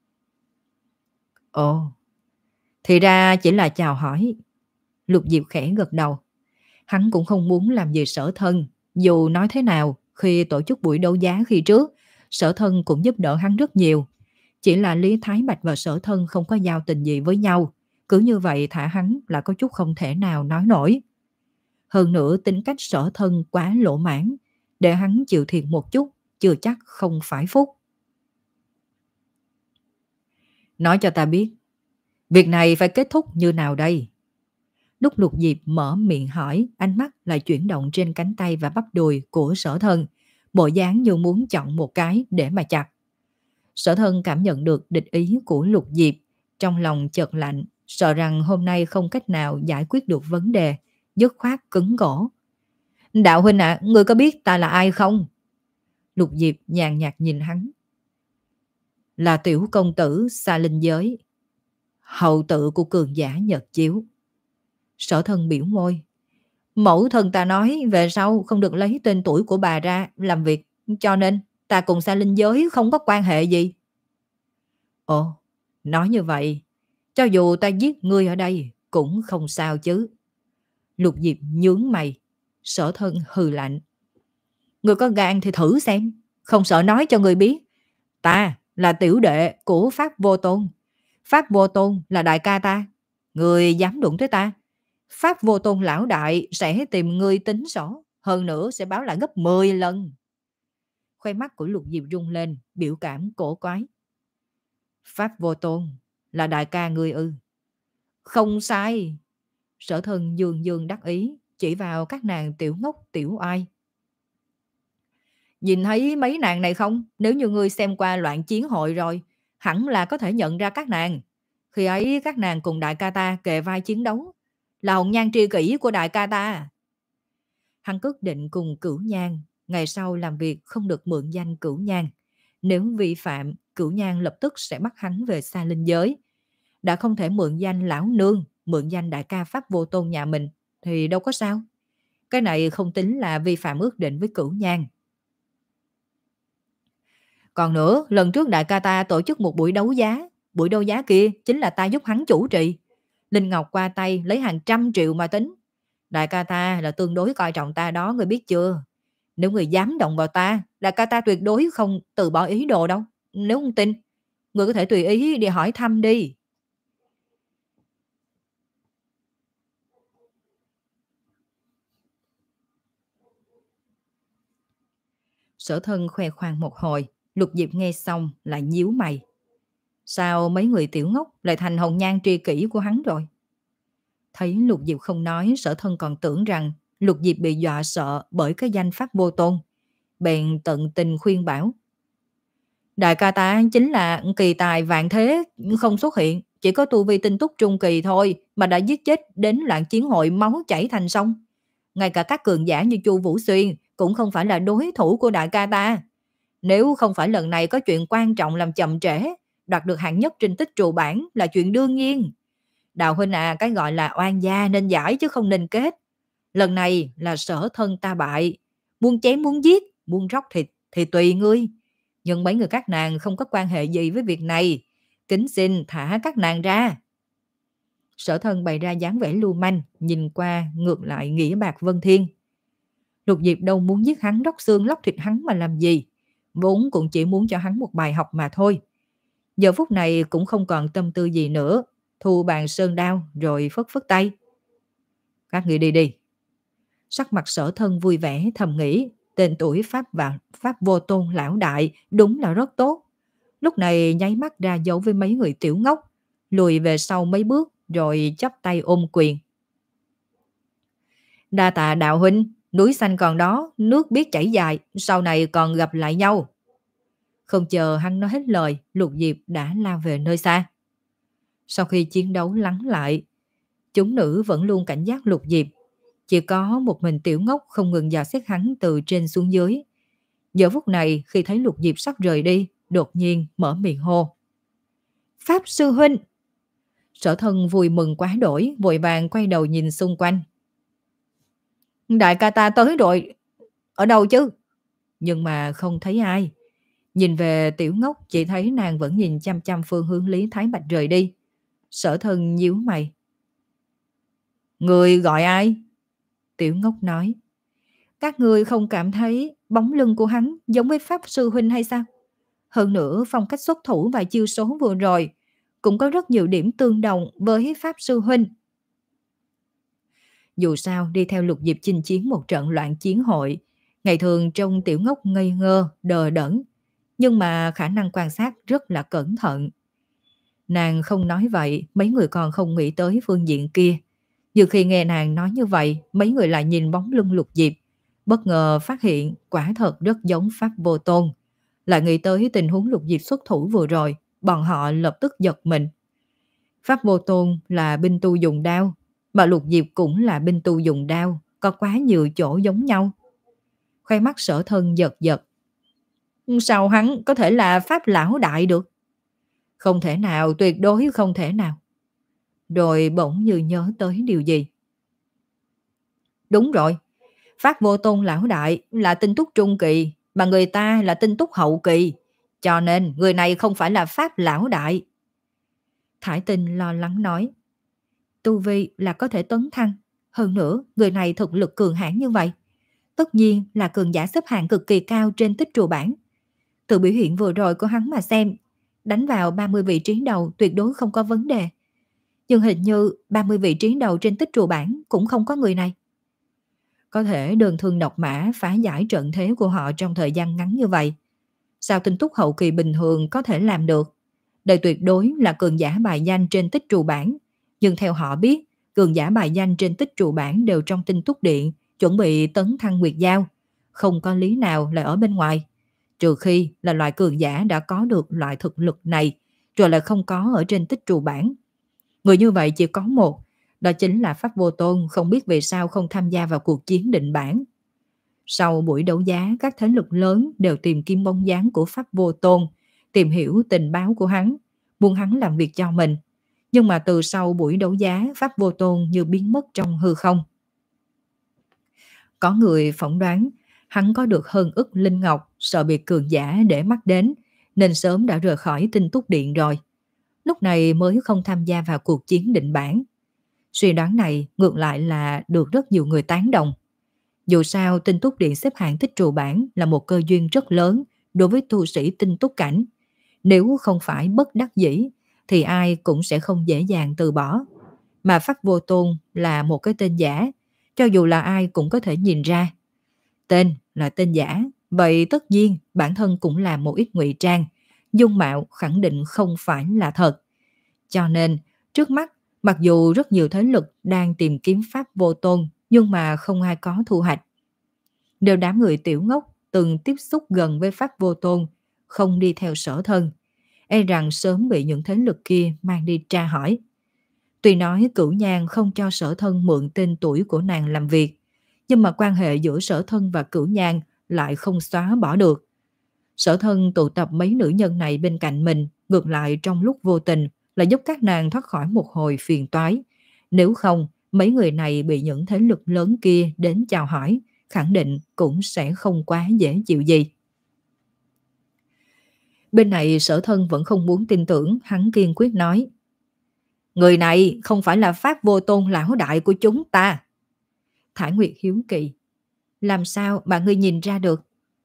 Ồ, thì ra chỉ là chào hỏi. Lục Diệp khẽ gật đầu. Hắn cũng không muốn làm gì Sở Thân. Dù nói thế nào, khi tổ chức buổi đấu giá khi trước, Sở Thân cũng giúp đỡ hắn rất nhiều. Chỉ là Lý Thái Bạch và Sở Thân không có giao tình gì với nhau. Cứ như vậy thả hắn là có chút không thể nào nói nổi. Hơn nữa tính cách Sở Thân quá lỗ mãn, để hắn chịu thiệt một chút, chưa chắc không phải phúc. Nói cho ta biết, việc này phải kết thúc như nào đây? Lúc Lục Diệp mở miệng hỏi, ánh mắt lại chuyển động trên cánh tay và bắp đùi của Sở Thân, bộ dáng như muốn chọn một cái để mà chặt. Sở Thân cảm nhận được địch ý của Lục Diệp, trong lòng chợt lạnh, sợ rằng hôm nay không cách nào giải quyết được vấn đề, dứt khoát cứng cổ. Đạo huynh ạ, à, ngươi có biết ta là ai không? Lục Diệp nhàn nhạt nhìn hắn. Là tiểu công tử xa linh giới, hậu tự của cường giả Nhật Chiếu. Sở Thân biểu môi. Mẫu thân ta nói về sau không được lấy tên tuổi của bà ra làm việc, cho nên ta cùng xa linh giới không có quan hệ gì. Ồ, nói như vậy, cho dù ta giết ngươi ở đây cũng không sao chứ. Lục Diệp nhướng mày. Sở Thân hừ lạnh. Ngươi có gan thì thử xem, không sợ nói cho ngươi biết. Ta là tiểu đệ của Pháp Vô Tôn. Pháp Vô Tôn là đại ca ta. Ngươi dám đụng tới ta, Pháp Vô Tôn lão đại sẽ tìm ngươi tính sổ, hơn nữa sẽ báo lại gấp mười lần. Khoe mắt của Lục Diệp rung lên, biểu cảm cổ quái. Pháp Vô Tôn là đại ca ngươi ư? Không sai. Sở Thân dương dương đắc ý, chỉ vào các nàng tiểu ngốc tiểu oai. Nhìn thấy mấy nàng này không? Nếu như ngươi xem qua Loạn Chiến Hội rồi, hẳn là có thể nhận ra các nàng. Khi ấy các nàng cùng đại ca ta kề vai chiến đấu, là hồng nhan tri kỷ của đại ca ta. Hắn quyết định cùng Cửu Nhan ngày sau làm việc không được mượn danh Cửu Nhan. Nếu vi phạm, Cửu Nhan lập tức sẽ bắt hắn về xa linh giới. Đã không thể mượn danh lão nương, mượn danh đại ca Pháp Vô Tôn nhà mình thì đâu có sao. Cái này không tính là vi phạm ước định với Cửu Nhan. Còn nữa, lần trước đại ca ta tổ chức một buổi đấu giá. Buổi đấu giá kia chính là ta giúp hắn chủ trì. Linh Ngọc qua tay lấy hàng trăm triệu mà tính. Đại ca ta là tương đối coi trọng ta đó, người biết chưa? Nếu người dám động vào ta, đại ca ta tuyệt đối không từ bỏ ý đồ đâu. Nếu không tin, người có thể tùy ý đi hỏi thăm đi. Sở Thân khoe khoang một hồi, Lục Diệp nghe xong lại nhíu mày. Sao mấy người tiểu ngốc lại thành hồng nhan tri kỷ của hắn rồi? Thấy Lục Diệp không nói, Sở Thân còn tưởng rằng Lục Diệp bị dọa sợ bởi cái danh Pháp Vô Tôn. Bèn tận tình khuyên bảo. Đại ca ta chính là kỳ tài vạn thế, không xuất hiện, chỉ có tu vi tinh túc trung kỳ thôi mà đã giết chết đến Loạn Chiến Hội máu chảy thành sông. Ngay cả các cường giả như Chu Vũ Xuyên cũng không phải là đối thủ của đại ca ta. Nếu không phải lần này có chuyện quan trọng làm chậm trễ, đoạt được hạng nhất trên tích trù bảng là chuyện đương nhiên. Đào huynh à, cái gọi là oan gia nên giải chứ không nên kết. Lần này là Sở Thân ta bại, muốn chém muốn giết, muốn róc thịt thì tùy ngươi. Nhưng mấy người các nàng không có quan hệ gì với việc này, kính xin thả các nàng ra. Sở Thân bày ra dáng vẻ lưu manh, nhìn qua ngược lại nghĩa bạc vân thiên. Lục Diệp đâu muốn giết hắn, róc xương lóc thịt hắn mà làm gì, vốn cũng chỉ muốn cho hắn một bài học mà thôi. Giờ phút này cũng không còn tâm tư gì nữa, thu bàn sơn đao rồi phất phất tay. Các người đi đi. Sắc mặt Sở Thân vui vẻ thầm nghĩ, tên tuổi Pháp và Pháp Vô Tôn lão đại đúng là rất tốt. Lúc này nháy mắt ra dấu với mấy người tiểu ngốc, lùi về sau mấy bước rồi chắp tay ôm quyền. Đa tạ đạo huynh, núi xanh còn đó, nước biết chảy dài, sau này còn gặp lại nhau. Không chờ hắn nói hết lời, Lục Diệp đã lao về nơi xa. Sau khi chiến đấu lắng lại, chúng nữ vẫn luôn cảnh giác Lục Diệp. Chỉ có một mình tiểu ngốc không ngừng dò xét hắn từ trên xuống dưới. Giờ phút này khi thấy Lục Diệp sắp rời đi, đột nhiên mở miệng hô. Pháp sư huynh! Sở Thân vui mừng quá đổi, vội vàng quay đầu nhìn xung quanh. Đại ca ta tới rồi, ở đâu chứ? nhưng mà không thấy ai. Nhìn về Tiểu Ngốc, chỉ thấy nàng vẫn nhìn chăm chăm phương hướng Lý Thái Bạch rời đi. Sở Thân nhíu mày. Người gọi ai? Tiểu Ngốc nói. Các người không cảm thấy bóng lưng của hắn giống với Pháp Sư Huynh hay sao? Hơn nữa phong cách xuất thủ và chiêu số vừa rồi cũng có rất nhiều điểm tương đồng với Pháp Sư Huynh. Dù sao đi theo Lục Diệp chinh chiến một trận loạn chiến hội, ngày thường trong Tiểu Ngốc ngây ngơ, đờ đẫn, nhưng mà khả năng quan sát rất là cẩn thận. Nàng không nói vậy, mấy người còn không nghĩ tới phương diện kia. Dù khi nghe nàng nói như vậy, mấy người lại nhìn bóng lưng Lục Diệp, bất ngờ phát hiện quả thật rất giống Pháp Vô Tôn. Lại nghĩ tới tình huống Lục Diệp xuất thủ vừa rồi, bọn họ lập tức giật mình. Pháp Vô Tôn là binh tu dùng đao, mà Lục Diệp cũng là binh tu dùng đao, có quá nhiều chỗ giống nhau. Khoe mắt Sở Thân giật giật. Sao hắn có thể là Pháp Lão Đại được? Không thể nào, tuyệt đối không thể nào. Rồi bỗng như nhớ tới điều gì. Đúng rồi, Pháp Vô Tôn Lão Đại là tinh túc trung kỳ, mà người ta là tinh túc hậu kỳ. Cho nên người này không phải là Pháp Lão Đại. Thải Tinh lo lắng nói. Tu vi là có thể tấn thăng. Hơn nữa, người này thực lực cường hãn như vậy. Tất nhiên là cường giả xếp hạng cực kỳ cao trên tích trù bảng. Từ biểu hiện vừa rồi của hắn mà xem, đánh vào ba mươi vị trí đầu tuyệt đối không có vấn đề. Nhưng hình như ba mươi vị trí đầu trên tích trù bảng cũng không có người này. Có thể đơn thương độc mã phá giải trận thế của họ trong thời gian ngắn như vậy. Sao tinh túc hậu kỳ bình thường có thể làm được? Đây tuyệt đối là cường giả bài danh trên tích trù bảng. Nhưng theo họ biết, cường giả bài danh trên tích trụ bảng đều trong tinh túc điện, chuẩn bị tấn thăng nguyệt giao. Không có lý nào lại ở bên ngoài. Trừ khi là loại cường giả đã có được loại thực lực này, rồi lại không có ở trên tích trụ bảng. Người như vậy chỉ có một, đó chính là Pháp Vô Tôn không biết vì sao không tham gia vào cuộc chiến định bảng. Sau buổi đấu giá, các thế lực lớn đều tìm kiếm bóng dáng của Pháp Vô Tôn, tìm hiểu tình báo của hắn, muốn hắn làm việc cho mình. Nhưng mà từ sau buổi đấu giá, Pháp Vô Tôn như biến mất trong hư không. Có người phỏng đoán hắn có được hơn ức linh ngọc, sợ bị cường giả để mắt đến, nên sớm đã rời khỏi tinh túc điện rồi. Lúc này mới không tham gia vào cuộc chiến định bảng. Suy đoán này ngược lại là được rất nhiều người tán đồng. Dù sao tinh túc điện xếp hạng tích trù bảng là một cơ duyên rất lớn đối với tu sĩ tinh túc cảnh. Nếu không phải bất đắc dĩ thì ai cũng sẽ không dễ dàng từ bỏ. Mà Pháp Vô Tôn là một cái tên giả, cho dù là ai cũng có thể nhìn ra. Tên là tên giả, vậy tất nhiên bản thân cũng là một ít ngụy trang, dung mạo khẳng định không phải là thật. Cho nên, trước mắt, mặc dù rất nhiều thế lực đang tìm kiếm Pháp Vô Tôn, nhưng mà không ai có thu hoạch. Đều đám người Tiểu Ngốc từng tiếp xúc gần với Pháp Vô Tôn, không đi theo Sở Thân, e rằng sớm bị những thế lực kia mang đi tra hỏi. Tuy nói Cửu Nhan không cho Sở Thân mượn tên tuổi của nàng làm việc, nhưng mà quan hệ giữa Sở Thân và Cửu Nhan lại không xóa bỏ được. Sở Thân tụ tập mấy nữ nhân này bên cạnh mình, ngược lại trong lúc vô tình là giúp các nàng thoát khỏi một hồi phiền toái. Nếu không, mấy người này bị những thế lực lớn kia đến chào hỏi, khẳng định cũng sẽ không quá dễ chịu gì. Bên này Sở Thân vẫn không muốn tin tưởng, hắn kiên quyết nói. Người này không phải là Pháp Vô Tôn lão đại của chúng ta. Thải Nguyệt hiếu kỳ. Làm sao mà ngươi nhìn ra được?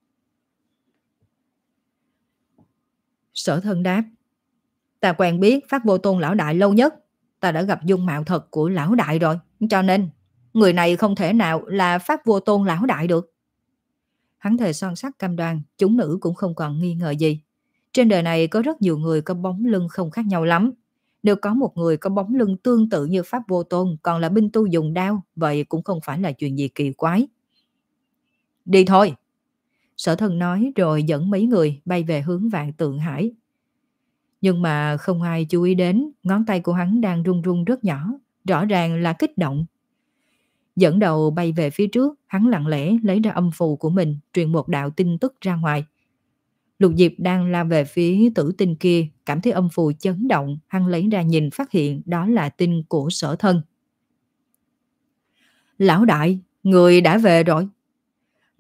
Sở Thân đáp. Ta quen biết Pháp Vô Tôn lão đại lâu nhất. Ta đã gặp dung mạo thật của lão đại rồi. Cho nên, người này không thể nào là Pháp Vô Tôn lão đại được. Hắn thề son sắt cam đoan, chúng nữ cũng không còn nghi ngờ gì. Trên đời này có rất nhiều người có bóng lưng không khác nhau lắm. Nếu có một người có bóng lưng tương tự như Pháp Vô Tôn còn là binh tu dùng đao, vậy cũng không phải là chuyện gì kỳ quái. Đi thôi. Sở Thân nói rồi dẫn mấy người bay về hướng Vạn Tượng Hải. Nhưng mà không ai chú ý đến, ngón tay của hắn đang run run rất nhỏ, rõ ràng là kích động. Dẫn đầu bay về phía trước, hắn lặng lẽ lấy ra âm phù của mình, truyền một đạo tin tức ra ngoài. Lục Diệp đang lao về phía tử tinh kia, cảm thấy âm phù chấn động, hắn lấy ra nhìn phát hiện đó là tin của Sở Thân. Lão đại, người đã về rồi.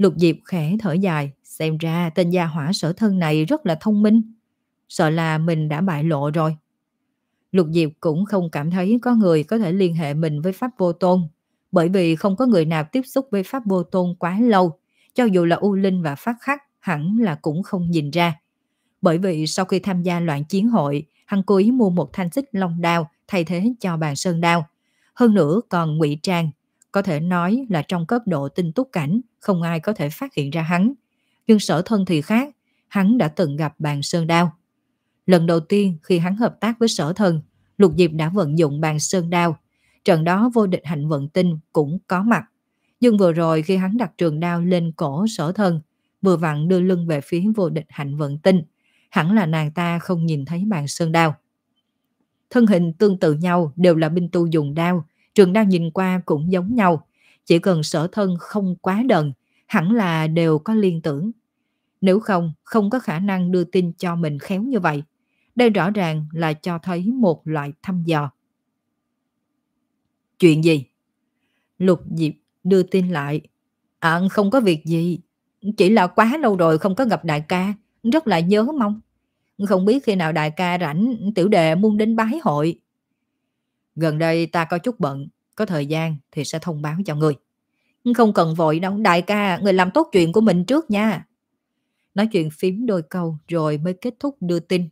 Lục Diệp khẽ thở dài, xem ra tên gia hỏa Sở Thân này rất là thông minh. Sợ là mình đã bại lộ rồi. Lục Diệp cũng không cảm thấy có người có thể liên hệ mình với Pháp Vô Tôn, bởi vì không có người nào tiếp xúc với Pháp Vô Tôn quá lâu, cho dù là U Linh và Phát Khắc hẳn là cũng không nhìn ra. Bởi vì sau khi tham gia loạn chiến hội, hắn cố ý mua một thanh xích long đao thay thế cho bàn sơn đao. Hơn nữa còn ngụy trang, có thể nói là trong cấp độ tinh túc cảnh, không ai có thể phát hiện ra hắn. Nhưng Sở Thân thì khác, hắn đã từng gặp bàn sơn đao. Lần đầu tiên khi hắn hợp tác với Sở Thân, Lục Diệp đã vận dụng bàn sơn đao. Trận đó vô địch hạnh vận tinh cũng có mặt. Nhưng vừa rồi khi hắn đặt trường đao lên cổ Sở Thân, vừa vặn đưa lưng về phía vô địch hạnh vận tinh, hẳn là nàng ta không nhìn thấy bàn sơn đao. Thân hình tương tự nhau, đều là binh tu dùng đao, trường đao nhìn qua cũng giống nhau. Chỉ cần Sở Thân không quá đần, hẳn là đều có liên tưởng. Nếu không, không có khả năng đưa tin cho mình khéo như vậy. Đây rõ ràng là cho thấy một loại thăm dò. Chuyện gì? Lục Diệp đưa tin lại. À, không có việc gì. Chỉ là quá lâu rồi không có gặp đại ca. Rất là nhớ mong. Không biết khi nào đại ca rảnh, tiểu đệ muốn đến bái hội. Gần đây ta có chút bận. Có thời gian thì sẽ thông báo cho người. Không cần vội đâu. Đại ca, người làm tốt chuyện của mình trước nha. Nói chuyện phím đôi câu rồi mới kết thúc đưa tin.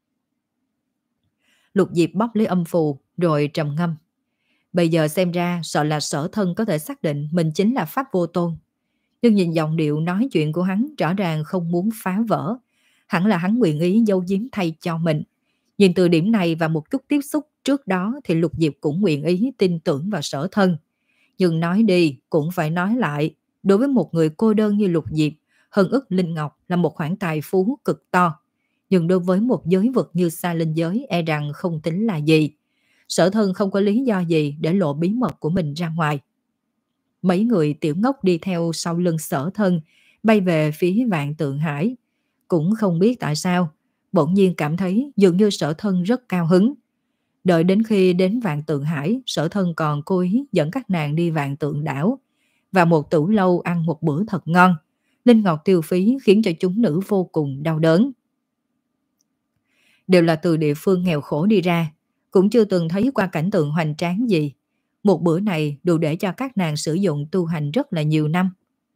Lục Diệp bóc lấy âm phù rồi trầm ngâm. Bây giờ xem ra sợ là Sở Thân có thể xác định mình chính là Pháp Vô Tôn. Nhưng nhìn giọng điệu nói chuyện của hắn rõ ràng không muốn phá vỡ. Hẳn là hắn nguyện ý giấu giếm thay cho mình. Nhìn từ điểm này và một chút tiếp xúc trước đó thì Lục Diệp cũng nguyện ý tin tưởng vào Sở Thân. Nhưng nói đi cũng phải nói lại. Đối với một người cô đơn như Lục Diệp, hơn ức Linh Ngọc là một khoản tài phú cực to. Nhưng đối với một giới vực như Sa Linh giới e rằng không tính là gì. Sở Thân không có lý do gì để lộ bí mật của mình ra ngoài. Mấy người tiểu ngốc đi theo sau lưng Sở Thân, bay về phía Vạn Tượng Hải. Cũng không biết tại sao, bỗng nhiên cảm thấy dường như Sở Thân rất cao hứng. Đợi đến khi đến Vạn Tượng Hải, Sở Thân còn cố ý dẫn các nàng đi Vạn Tượng Đảo. Và một tửu lâu ăn một bữa thật ngon. Linh Ngọc tiêu phí khiến cho chúng nữ vô cùng đau đớn. Đều là từ địa phương nghèo khổ đi ra, cũng chưa từng thấy qua cảnh tượng hoành tráng gì. Một bữa này đủ để cho các nàng sử dụng tu hành rất là nhiều năm.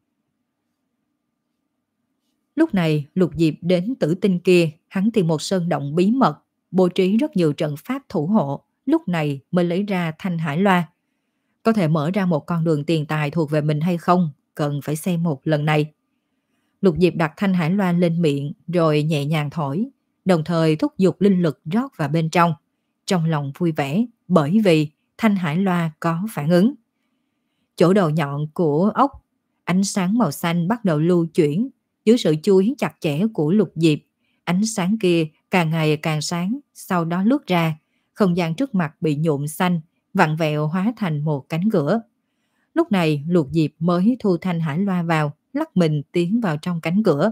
Lúc này Lục Diệp đến Tử Tinh kia, hắn tìm một sơn động bí mật, bố trí rất nhiều trận pháp thủ hộ, lúc này mới lấy ra Thanh Hải Loa. Có thể mở ra một con đường tiền tài thuộc về mình hay không, cần phải xem một lần này. Lục Diệp đặt Thanh Hải Loa lên miệng rồi nhẹ nhàng thổi, đồng thời thúc giục linh lực rót vào bên trong. Trong lòng vui vẻ bởi vì Thanh Hải Loa có phản ứng. Chỗ đầu nhọn của ốc, ánh sáng màu xanh bắt đầu lưu chuyển. Dưới sự chú ý chặt chẽ của Lục Diệp, ánh sáng kia càng ngày càng sáng, sau đó lướt ra. Không gian trước mặt bị nhuộm xanh, vặn vẹo hóa thành một cánh cửa. Lúc này Lục Diệp mới thu Thanh Hải Loa vào, lắc mình tiến vào trong cánh cửa.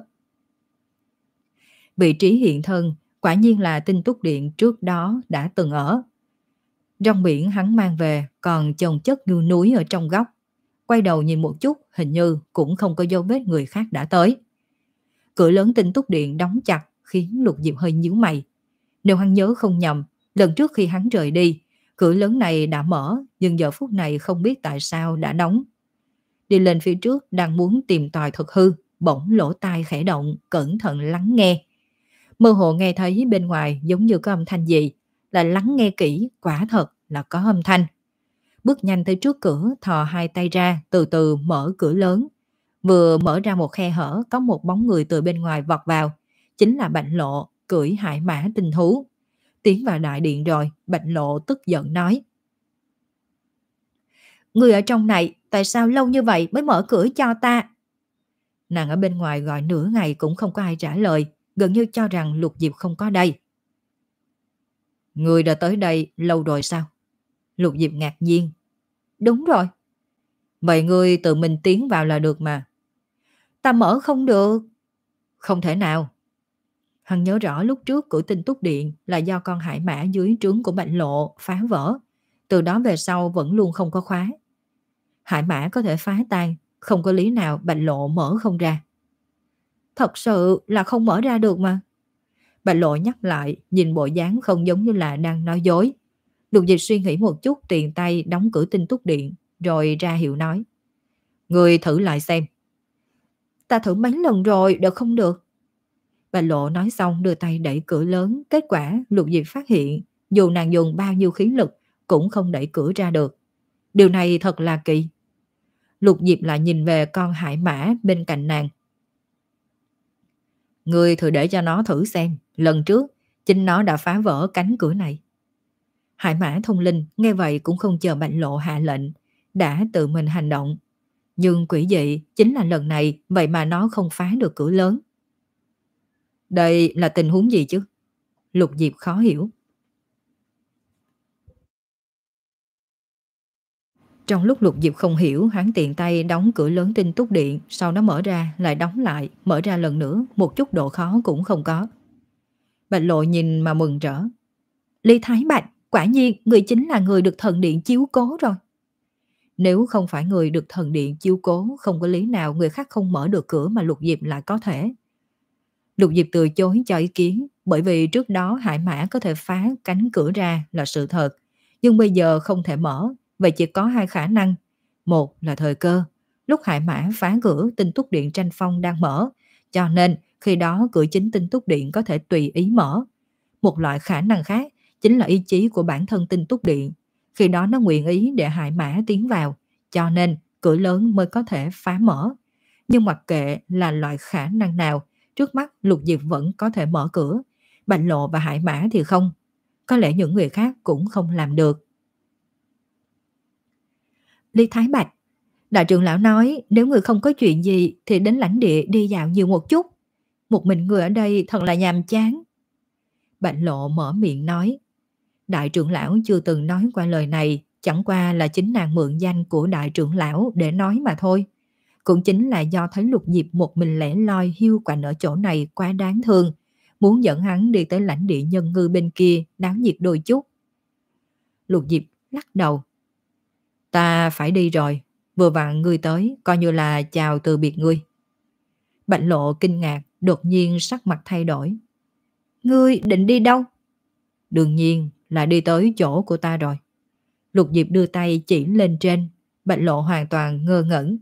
Vị trí hiện thân quả nhiên là Tinh Túc Điện trước đó đã từng ở. Rong biển hắn mang về còn chồng chất như núi ở trong góc. Quay đầu nhìn một chút, hình như cũng không có dấu vết người khác đã tới. Cửa lớn Tinh Túc Điện đóng chặt khiến Lục Diệp hơi nhíu mày. Nếu hắn nhớ không nhầm, lần trước khi hắn rời đi, cửa lớn này đã mở, nhưng giờ phút này không biết tại sao đã đóng. Đi lên phía trước đang muốn tìm tòi thực hư, bỗng lỗ tai khẽ động, cẩn thận lắng nghe. Mơ hồ nghe thấy bên ngoài giống như có âm thanh gì, là lắng nghe kỹ, quả thật là có âm thanh. Bước nhanh tới trước cửa, thò hai tay ra, từ từ mở cửa lớn. Vừa mở ra một khe hở, có một bóng người từ bên ngoài vọt vào. Chính là Bạch Lộ, cưỡi hải mã tinh thú. Tiến vào đại điện rồi, Bạch Lộ tức giận nói. Người ở trong này, tại sao lâu như vậy mới mở cửa cho ta? Nàng ở bên ngoài gọi nửa ngày cũng không có ai trả lời, gần như cho rằng Lục Diệp không có đây. Người đã tới đây lâu rồi sao? Lục Diệp ngạc nhiên. Đúng rồi. Vậy ngươi tự mình tiến vào là được mà. Ta mở không được. Không thể nào. Hắn nhớ rõ lúc trước cửa Tinh Túc Điện là do con hải mã dưới trướng của Bạch Lộ phá vỡ. Từ đó về sau vẫn luôn không có khóa. Hải mã có thể phá tan, Không có lý nào Bạch Lộ mở không ra. Thật sự là không mở ra được mà. Bạch Lộ nhắc lại, nhìn bộ dáng không giống như là đang nói dối. Lục Dịch suy nghĩ một chút, tiền tay đóng cửa tinh túc điện, rồi ra hiệu nói. Người thử lại xem. Ta thử mấy lần rồi, đều không được. Bạch Lộ nói xong đưa tay đẩy cửa lớn, kết quả Lục Diệp phát hiện dù nàng dùng bao nhiêu khí lực cũng không đẩy cửa ra được. Điều này thật là kỳ. Lục Diệp lại nhìn về con hải mã bên cạnh nàng. Ngươi thử để cho nó thử xem, lần trước chính nó đã phá vỡ cánh cửa này. Hải mã thông linh nghe vậy cũng không chờ Bạch Lộ hạ lệnh, đã tự mình hành động. Nhưng quỷ dị chính là lần này vậy mà nó không phá được cửa lớn. Đây là tình huống gì chứ? Lục Diệp khó hiểu. Trong lúc Lục Diệp không hiểu, hắn tiện tay đóng cửa lớn tinh túc điện, sau đó mở ra lại đóng lại, mở ra lần nữa, một chút độ khó cũng không có. Bạch Lộ nhìn mà mừng rỡ. Lý Thái Bạch, quả nhiên người chính là người được thần điện chiếu cố rồi. Nếu không phải người được thần điện chiếu cố, không có lý nào người khác không mở được cửa mà Lục Diệp lại có thể. Lục Diệp từ chối cho ý kiến, bởi vì trước đó hải mã có thể phá cánh cửa ra là sự thật, nhưng bây giờ không thể mở, vậy chỉ có hai khả năng. Một là thời cơ, lúc hải mã phá cửa tinh túc điện tranh phong đang mở, cho nên khi đó cửa chính tinh túc điện có thể tùy ý mở. Một loại khả năng khác chính là ý chí của bản thân tinh túc điện, khi đó nó nguyện ý để hải mã tiến vào, cho nên cửa lớn mới có thể phá mở. Nhưng mặc kệ là loại khả năng nào, trước mắt Lục Diệp vẫn có thể mở cửa, Bạch Lộ và Hải Mã thì không. Có lẽ những người khác cũng không làm được. Lý Thái Bạch, đại trưởng lão nói nếu người không có chuyện gì thì đến lãnh địa đi dạo nhiều một chút. Một mình người ở đây thật là nhàm chán. Bạch Lộ mở miệng nói. Đại trưởng lão chưa từng nói qua lời này, chẳng qua là chính nàng mượn danh của đại trưởng lão để nói mà thôi. Cũng chính là do thấy Lục Diệp một mình lẻ loi hiu quạnh ở chỗ này quá đáng thương, muốn dẫn hắn đi tới lãnh địa nhân ngư bên kia náo nhiệt đôi chút. Lục Diệp lắc đầu. Ta phải đi rồi, vừa vặn ngươi tới, coi như là chào từ biệt ngươi. Bạch Lộ kinh ngạc, đột nhiên sắc mặt thay đổi. Ngươi định đi đâu? Đương nhiên là đi tới chỗ của ta rồi. Lục Diệp đưa tay chỉ lên trên, Bạch Lộ hoàn toàn ngơ ngẩn.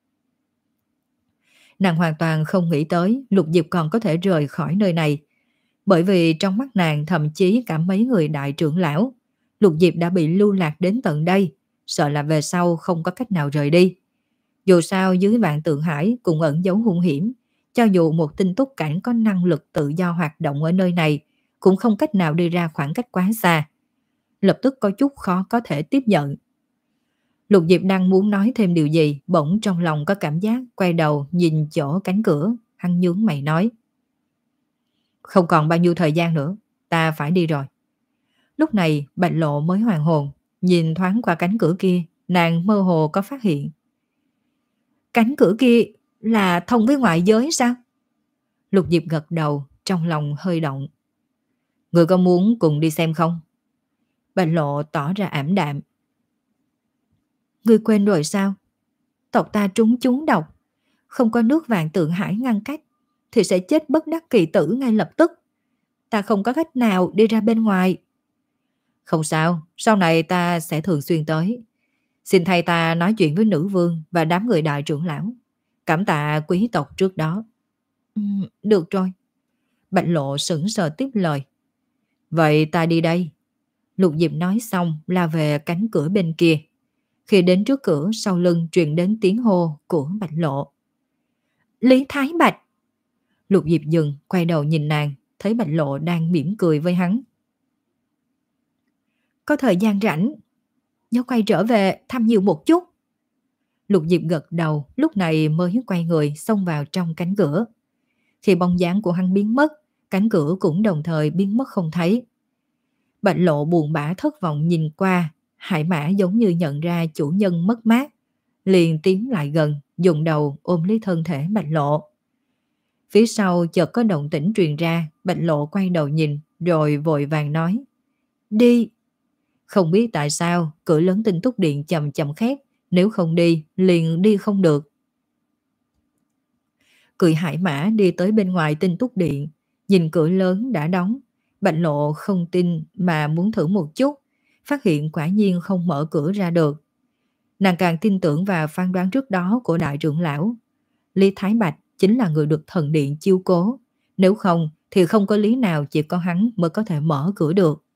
Nàng hoàn toàn không nghĩ tới Lục Diệp còn có thể rời khỏi nơi này. Bởi vì trong mắt nàng thậm chí cả mấy người đại trưởng lão, Lục Diệp đã bị lưu lạc đến tận đây, sợ là về sau không có cách nào rời đi. Dù sao dưới vạn tượng hải cũng ẩn giấu hung hiểm, cho dù một tinh túc cảnh có năng lực tự do hoạt động ở nơi này, cũng không cách nào đi ra khoảng cách quá xa. Lập tức có chút khó có thể tiếp nhận. Lục Diệp đang muốn nói thêm điều gì, bỗng trong lòng có cảm giác, quay đầu nhìn chỗ cánh cửa, hắn nhướng mày nói. Không còn bao nhiêu thời gian nữa, ta phải đi rồi. Lúc này Bạch Lộ mới hoàn hồn, nhìn thoáng qua cánh cửa kia, nàng mơ hồ có phát hiện. Cánh cửa kia là thông với ngoại giới sao? Lục Diệp gật đầu, trong lòng hơi động. Người có muốn cùng đi xem không? Bạch Lộ tỏ ra ảm đạm. Ngươi quên rồi sao? Tộc ta trúng chúng độc, không có nước vạn tượng hải ngăn cách thì sẽ chết bất đắc kỳ tử ngay lập tức. Ta không có cách nào đi ra bên ngoài. Không sao, sau này ta sẽ thường xuyên tới. Xin thầy ta nói chuyện với nữ vương và đám người đại trưởng lão. Cảm tạ quý tộc trước đó. Ừ, được rồi. Bạch Lộ sững sờ tiếp lời. Vậy ta đi đây. Lục Diệp nói xong la về cánh cửa bên kia. Khi đến trước cửa, sau lưng truyền đến tiếng hô của Bạch Lộ. Lý Thái Bạch. Lục Diệp dừng, quay đầu nhìn nàng, thấy Bạch Lộ đang mỉm cười với hắn. Có thời gian rảnh, nhớ quay trở về thăm nhiều một chút. Lục Diệp gật đầu, lúc này mới quay người xông vào trong cánh cửa. Khi bóng dáng của hắn biến mất, cánh cửa cũng đồng thời biến mất không thấy. Bạch Lộ buồn bã thất vọng nhìn qua, Hải Mã giống như nhận ra chủ nhân mất mát, liền tiến lại gần, dùng đầu ôm lấy thân thể Bạch Lộ. Phía sau chợt có động tĩnh truyền ra, Bạch Lộ quay đầu nhìn, rồi vội vàng nói. Đi! Không biết tại sao, cửa lớn tinh túc điện chậm chậm khép, nếu không đi, liền đi không được. Cười hải mã đi tới bên ngoài Tinh Túc Điện, nhìn cửa lớn đã đóng. Bạch Lộ không tin mà muốn thử một chút, phát hiện quả nhiên không mở cửa ra được. Nàng càng tin tưởng vào phán đoán trước đó của đại trưởng lão. Lý Thái Bạch chính là người được thần điện chiêu cố, nếu không thì không có lý nào chỉ có hắn mới có thể mở cửa được.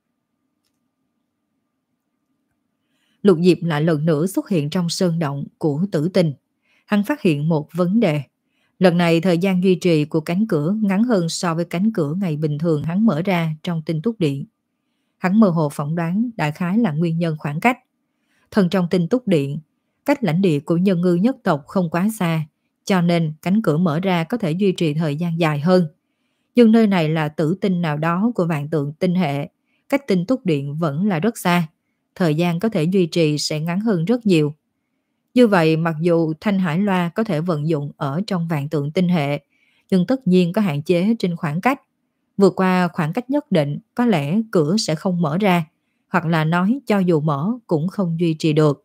Lục Diệp lại lần nữa xuất hiện trong sơn động của Tử Tình. Hắn phát hiện một vấn đề. Lần này thời gian duy trì của cánh cửa ngắn hơn so với cánh cửa ngày bình thường hắn mở ra trong Tinh Túc Điện. Hắn mơ hồ phỏng đoán đại khái là nguyên nhân khoảng cách. Thần trong Tinh Túc Điện, cách lãnh địa của nhân ngư nhất tộc không quá xa, cho nên cánh cửa mở ra có thể duy trì thời gian dài hơn. Nhưng nơi này là tử tinh nào đó của vạn tượng tinh hệ, cách Tinh Túc Điện vẫn là rất xa, thời gian có thể duy trì sẽ ngắn hơn rất nhiều. Như vậy mặc dù Thanh Hải Loa có thể vận dụng ở trong vạn tượng tinh hệ, nhưng tất nhiên có hạn chế trên khoảng cách. Vượt qua khoảng cách nhất định có lẽ cửa sẽ không mở ra, hoặc là nói cho dù mở cũng không duy trì được.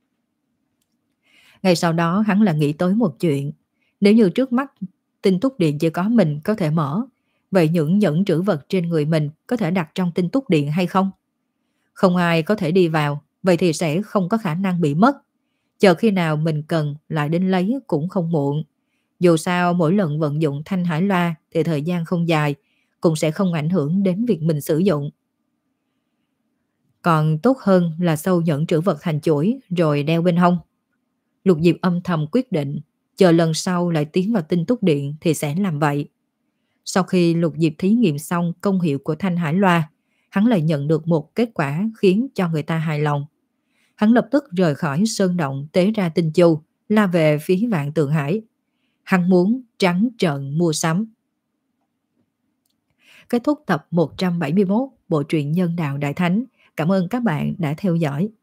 Ngày sau đó hắn là nghĩ tới một chuyện. Nếu như trước mắt Tinh Túc Điện chỉ có mình có thể mở, vậy những nhẫn trữ vật trên người mình có thể đặt trong Tinh Túc Điện hay không? Không ai có thể đi vào, vậy thì sẽ không có khả năng bị mất. Chờ khi nào mình cần lại đến lấy cũng không muộn. Dù sao mỗi lần vận dụng Thanh Hải Loa thì thời gian không dài, cũng sẽ không ảnh hưởng đến việc mình sử dụng. Còn tốt hơn là sâu nhẫn trữ vật thành chuỗi rồi đeo bên hông. Lục Diệp âm thầm quyết định, chờ lần sau lại tiến vào Tinh Túc Điện thì sẽ làm vậy. Sau khi Lục Diệp thí nghiệm xong công hiệu của Thanh Hải Loa, hắn lại nhận được một kết quả khiến cho người ta hài lòng. Hắn lập tức rời khỏi sơn động tế ra tinh chu, la về phía Vạn Tượng Hải. Hắn muốn trắng trợn mua sắm. Kết thúc tập một trăm bảy mươi mốt bộ truyện Nhân Đạo Đại Thánh. Cảm ơn các bạn đã theo dõi.